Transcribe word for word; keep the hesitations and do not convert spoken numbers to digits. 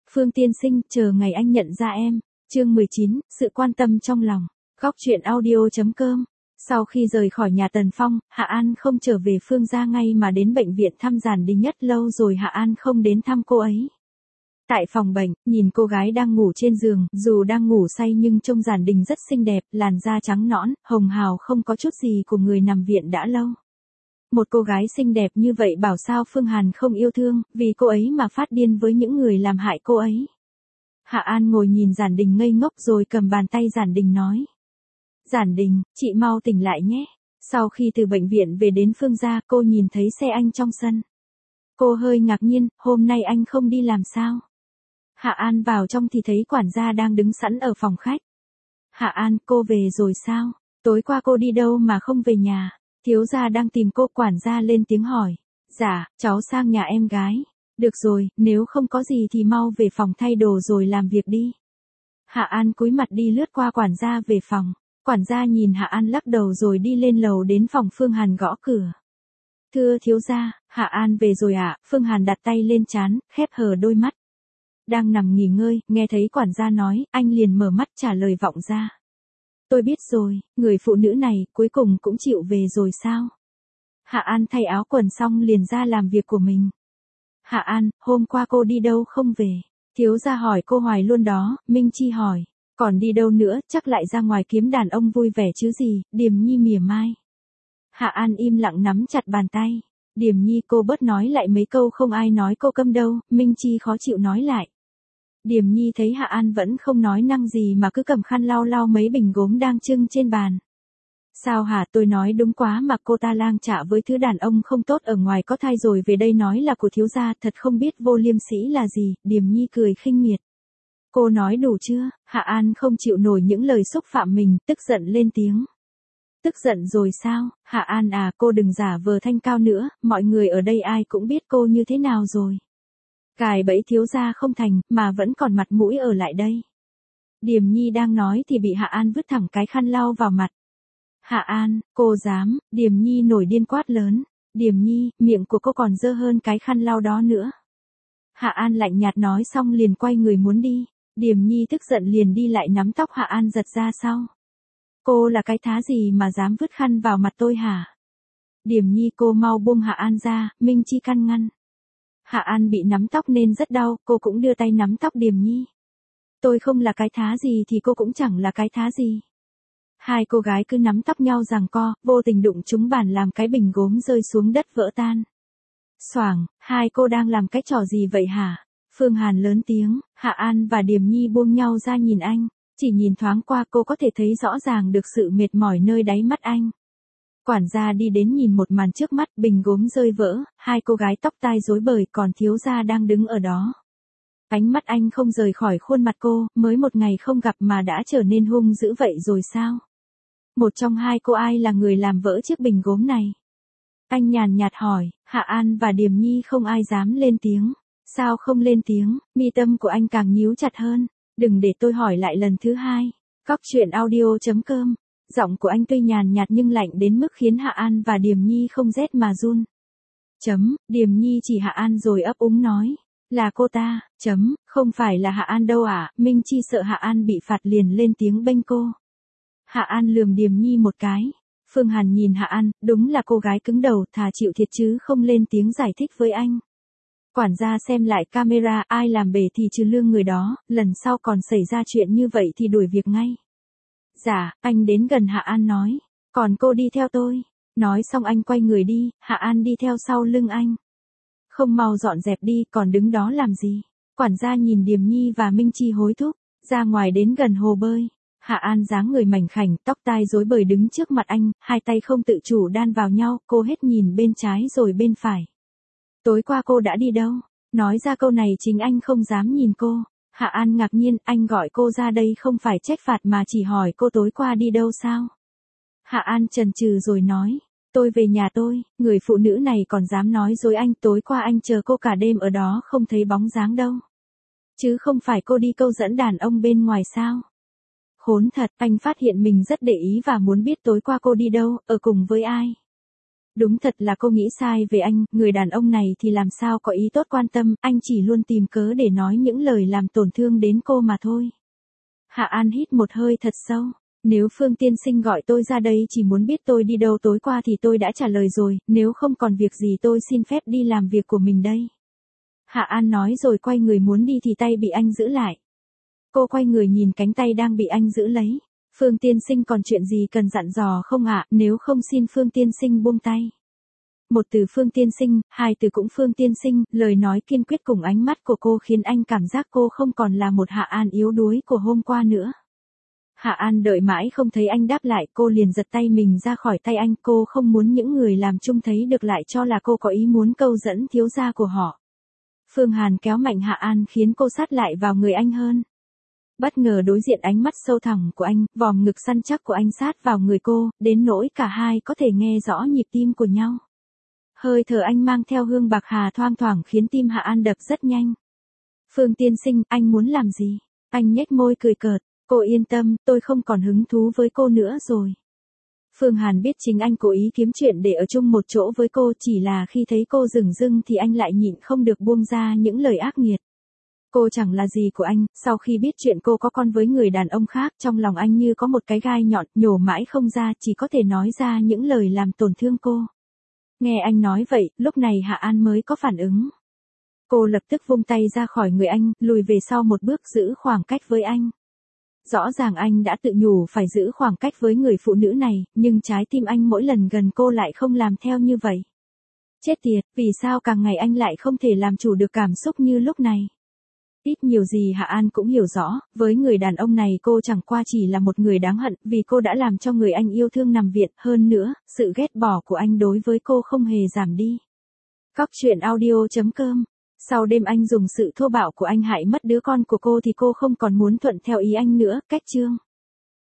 Phương tiên sinh, chờ ngày anh nhận ra em. Chương mười chín, sự quan tâm trong lòng. Góc truyện audio.com. Sau khi rời khỏi nhà Tần Phong, Hạ An không trở về Phương gia ngay mà đến bệnh viện thăm Giản Đình Nhất. Lâu rồi Hạ An không đến thăm cô ấy. Tại phòng bệnh, nhìn cô gái đang ngủ trên giường, dù đang ngủ say nhưng trông Giản Đình rất xinh đẹp, làn da trắng nõn, hồng hào không có chút gì của người nằm viện đã lâu. Một cô gái xinh đẹp như vậy bảo sao Phương Hàn không yêu thương, vì cô ấy mà phát điên với những người làm hại cô ấy. Hạ An ngồi nhìn Giản Đình ngây ngốc rồi cầm bàn tay Giản Đình nói. Giản Đình, chị mau tỉnh lại nhé. Sau khi từ bệnh viện về đến Phương gia, cô nhìn thấy xe anh trong sân. Cô hơi ngạc nhiên, hôm nay anh không đi làm sao? Hạ An vào trong thì thấy quản gia đang đứng sẵn ở phòng khách. Hạ An, cô về rồi sao? Tối qua cô đi đâu mà không về nhà? Thiếu gia đang tìm cô. Quản gia lên tiếng hỏi. Dạ, cháu sang nhà em gái. Được rồi, nếu không có gì thì mau về phòng thay đồ rồi làm việc đi. Hạ An cúi mặt đi lướt qua quản gia về phòng. Quản gia nhìn Hạ An lắc đầu rồi đi lên lầu đến phòng Phương Hàn gõ cửa. Thưa thiếu gia, Hạ An về rồi ạ. À? Phương Hàn đặt tay lên trán, khép hờ đôi mắt. Đang nằm nghỉ ngơi, nghe thấy quản gia nói, anh liền mở mắt trả lời vọng ra. Tôi biết rồi, người phụ nữ này cuối cùng cũng chịu về rồi sao? Hạ An thay áo quần xong liền ra làm việc của mình. Hạ An, hôm qua cô đi đâu không về? Thiếu gia hỏi cô hoài luôn đó. Minh Chi hỏi. Còn đi đâu nữa, chắc lại ra ngoài kiếm đàn ông vui vẻ chứ gì. Điềm Nhi mỉa mai. Hạ An im lặng nắm chặt bàn tay. Điềm Nhi, cô bớt nói lại mấy câu, không ai nói cô câm đâu. Minh Chi khó chịu nói lại. Điềm Nhi thấy Hạ An vẫn không nói năng gì mà cứ cầm khăn lau lau mấy bình gốm đang trưng trên bàn. Sao hả, tôi nói đúng quá mà, cô ta lang chạ với thứ đàn ông không tốt ở ngoài có thai rồi về đây nói là của thiếu gia, thật không biết vô liêm sỉ là gì. Điềm Nhi cười khinh miệt. Cô nói đủ chưa? Hạ An không chịu nổi những lời xúc phạm mình, tức giận lên tiếng. Tức giận rồi sao? Hạ An à, cô đừng giả vờ thanh cao nữa, mọi người ở đây ai cũng biết cô như thế nào rồi. Gài bẫy thiếu gia không thành, mà vẫn còn mặt mũi ở lại đây. Điềm Nhi đang nói thì bị Hạ An vứt thẳng cái khăn lau vào mặt. Hạ An, cô dám? Điềm Nhi nổi điên quát lớn. Điềm Nhi, miệng của cô còn dơ hơn cái khăn lau đó nữa. Hạ An lạnh nhạt nói xong liền quay người muốn đi. Điềm Nhi tức giận liền đi lại nắm tóc Hạ An giật ra sau. Cô là cái thá gì mà dám vứt khăn vào mặt tôi hả? Điềm Nhi, cô mau buông Hạ An ra. Minh Chi căn ngăn. Hạ An bị nắm tóc nên rất đau, cô cũng đưa tay nắm tóc Điềm Nhi. Tôi không là cái thá gì thì cô cũng chẳng là cái thá gì. Hai cô gái cứ nắm tóc nhau giằng co, vô tình đụng trúng bàn làm cái bình gốm rơi xuống đất vỡ tan. Xoảng, hai cô đang làm cái trò gì vậy hả? Phương Hàn lớn tiếng. Hạ An và Điềm Nhi buông nhau ra nhìn anh. Chỉ nhìn thoáng qua cô có thể thấy rõ ràng được sự mệt mỏi nơi đáy mắt anh. Quản gia đi đến nhìn một màn trước mắt, bình gốm rơi vỡ, hai cô gái tóc tai rối bời, còn thiếu gia đang đứng ở đó. Ánh mắt anh không rời khỏi khuôn mặt cô, mới một ngày không gặp mà đã trở nên hung dữ vậy rồi sao? Một trong hai cô ai là người làm vỡ chiếc bình gốm này? Anh nhàn nhạt hỏi. Hạ An và Điềm Nhi không ai dám lên tiếng. Sao không lên tiếng? Mi tâm của anh càng nhíu chặt hơn. Đừng để tôi hỏi lại lần thứ hai. Góc truyện audio.com. Giọng của anh tuy nhàn nhạt nhưng lạnh đến mức khiến Hạ An và Điềm Nhi không rét mà run. Chấm, Điềm Nhi chỉ Hạ An rồi ấp úng nói. Là cô ta, chấm, không phải là Hạ An đâu à? Minh Chi sợ Hạ An bị phạt liền lên tiếng bênh cô. Hạ An lườm Điềm Nhi một cái. Phương Hàn nhìn Hạ An, đúng là cô gái cứng đầu, thà chịu thiệt chứ không lên tiếng giải thích với anh. Quản gia xem lại camera, ai làm bể thì trừ lương người đó, lần sau còn xảy ra chuyện như vậy thì đuổi việc ngay. Dạ, anh đến gần Hạ An nói. Còn cô đi theo tôi. Nói xong anh quay người đi, Hạ An đi theo sau lưng anh. Không mau dọn dẹp đi, còn đứng đó làm gì? Quản gia nhìn Điềm Nhi và Minh Chi hối thúc, ra ngoài đến gần hồ bơi. Hạ An dáng người mảnh khảnh, tóc tai rối bời đứng trước mặt anh, hai tay không tự chủ đan vào nhau, cô hết nhìn bên trái rồi bên phải. Tối qua cô đã đi đâu? Nói ra câu này chính anh không dám nhìn cô. Hạ An ngạc nhiên, anh gọi cô ra đây không phải trách phạt mà chỉ hỏi cô tối qua đi đâu sao? Hạ An chần chừ rồi nói, tôi về nhà tôi. Người phụ nữ này còn dám nói dối anh, tối qua anh chờ cô cả đêm ở đó không thấy bóng dáng đâu. Chứ không phải cô đi câu dẫn đàn ông bên ngoài sao? Khốn thật, anh phát hiện mình rất để ý và muốn biết tối qua cô đi đâu, ở cùng với ai. Đúng thật là cô nghĩ sai về anh, người đàn ông này thì làm sao có ý tốt quan tâm, anh chỉ luôn tìm cớ để nói những lời làm tổn thương đến cô mà thôi. Hạ An hít một hơi thật sâu. Nếu Phương tiên sinh gọi tôi ra đây chỉ muốn biết tôi đi đâu tối qua thì tôi đã trả lời rồi, nếu không còn việc gì tôi xin phép đi làm việc của mình đây. Hạ An nói rồi quay người muốn đi thì tay bị anh giữ lại. Cô quay người nhìn cánh tay đang bị anh giữ lấy. Phương tiên sinh còn chuyện gì cần dặn dò không ạ, nếu không xin Phương tiên sinh buông tay. Một từ Phương tiên sinh, hai từ cũng Phương tiên sinh, lời nói kiên quyết cùng ánh mắt của cô khiến anh cảm giác cô không còn là một Hạ An yếu đuối của hôm qua nữa. Hạ An đợi mãi không thấy anh đáp lại, cô liền giật tay mình ra khỏi tay anh, cô không muốn những người làm chung thấy được lại cho là cô có ý muốn câu dẫn thiếu gia của họ. Phương Hàn kéo mạnh Hạ An khiến cô sát lại vào người anh hơn. Bất ngờ đối diện ánh mắt sâu thẳm của anh, vòm ngực săn chắc của anh sát vào người cô, đến nỗi cả hai có thể nghe rõ nhịp tim của nhau. Hơi thở anh mang theo hương bạc hà thoang thoảng khiến tim Hạ An đập rất nhanh. Phương tiên sinh, anh muốn làm gì? Anh nhếch môi cười cợt, cô yên tâm, tôi không còn hứng thú với cô nữa rồi. Phương Hàn biết chính anh cố ý kiếm chuyện để ở chung một chỗ với cô, chỉ là khi thấy cô dửng dưng thì anh lại nhịn không được buông ra những lời ác nghiệt. Cô chẳng là gì của anh, sau khi biết chuyện cô có con với người đàn ông khác, trong lòng anh như có một cái gai nhọn, nhổ mãi không ra, chỉ có thể nói ra những lời làm tổn thương cô. Nghe anh nói vậy, lúc này Hạ An mới có phản ứng. Cô lập tức vung tay ra khỏi người anh, lùi về sau một bước giữ khoảng cách với anh. Rõ ràng anh đã tự nhủ phải giữ khoảng cách với người phụ nữ này, nhưng trái tim anh mỗi lần gần cô lại không làm theo như vậy. Chết tiệt, vì sao càng ngày anh lại không thể làm chủ được cảm xúc như lúc này? Ít nhiều gì Hạ An cũng hiểu rõ, với người đàn ông này cô chẳng qua chỉ là một người đáng hận, vì cô đã làm cho người anh yêu thương nằm viện, hơn nữa, sự ghét bỏ của anh đối với cô không hề giảm đi. Cóc truyện audio chấm com. Sau đêm anh dùng sự thô bạo của anh hại mất đứa con của cô thì cô không còn muốn thuận theo ý anh nữa, cách chương.